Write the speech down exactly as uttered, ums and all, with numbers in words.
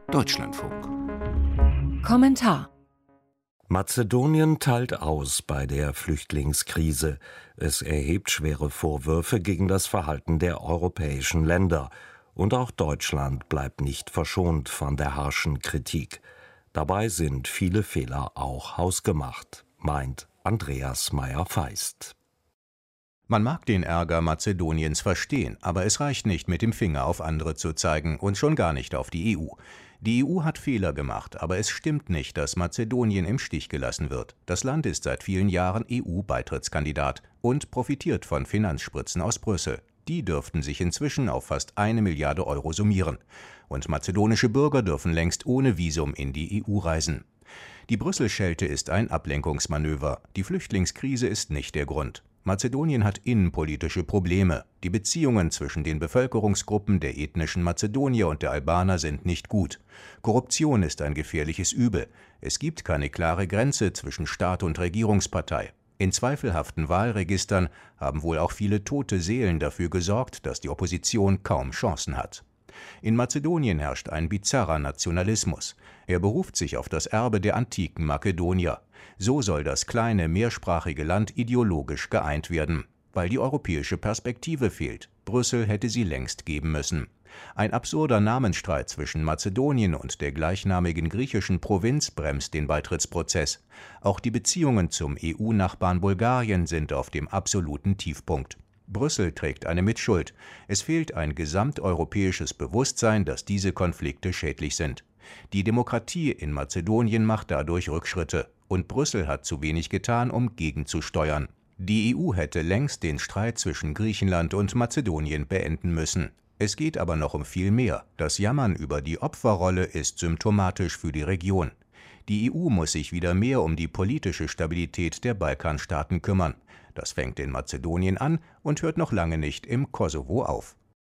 Deutschlandfunk. Kommentar: Mazedonien teilt aus bei der Flüchtlingskrise. Es erhebt schwere Vorwürfe gegen das Verhalten der europäischen Länder. Und auch Deutschland bleibt nicht verschont von der harschen Kritik. Dabei sind viele Fehler auch hausgemacht, meint Andreas Meyer-Feist. Man mag den Ärger Mazedoniens verstehen, aber es reicht nicht, mit dem Finger auf andere zu zeigen und schon gar nicht auf die E U. Die E U hat Fehler gemacht, aber es stimmt nicht, dass Mazedonien im Stich gelassen wird. Das Land ist seit vielen Jahren E U-Beitrittskandidat und profitiert von Finanzspritzen aus Brüssel. Die dürften sich inzwischen auf fast eine Milliarde Euro summieren. Und mazedonische Bürger dürfen längst ohne Visum in die E U reisen. Die Brüssel-Schelte ist ein Ablenkungsmanöver. Die Flüchtlingskrise ist nicht der Grund. Mazedonien hat innenpolitische Probleme. Die Beziehungen zwischen den Bevölkerungsgruppen der ethnischen Mazedonier und der Albaner sind nicht gut. Korruption ist ein gefährliches Übel. Es gibt keine klare Grenze zwischen Staat und Regierungspartei. In zweifelhaften Wahlregistern haben wohl auch viele tote Seelen dafür gesorgt, dass die Opposition kaum Chancen hat. In Mazedonien herrscht ein bizarrer Nationalismus. Er beruft sich auf das Erbe der antiken Makedonier. So soll das kleine, mehrsprachige Land ideologisch geeint werden, weil die europäische Perspektive fehlt. Brüssel hätte sie längst geben müssen. Ein absurder Namensstreit zwischen Mazedonien und der gleichnamigen griechischen Provinz bremst den Beitrittsprozess. Auch die Beziehungen zum E U-Nachbarn Bulgarien sind auf dem absoluten Tiefpunkt. Brüssel trägt eine Mitschuld. Es fehlt ein gesamteuropäisches Bewusstsein, dass diese Konflikte schädlich sind. Die Demokratie in Mazedonien macht dadurch Rückschritte. Und Brüssel hat zu wenig getan, um gegenzusteuern. Die E U hätte längst den Streit zwischen Griechenland und Mazedonien beenden müssen. Es geht aber noch um viel mehr. Das Jammern über die Opferrolle ist symptomatisch für die Region. Die E U muss sich wieder mehr um die politische Stabilität der Balkanstaaten kümmern. Das fängt in Mazedonien an und hört noch lange nicht im Kosovo auf.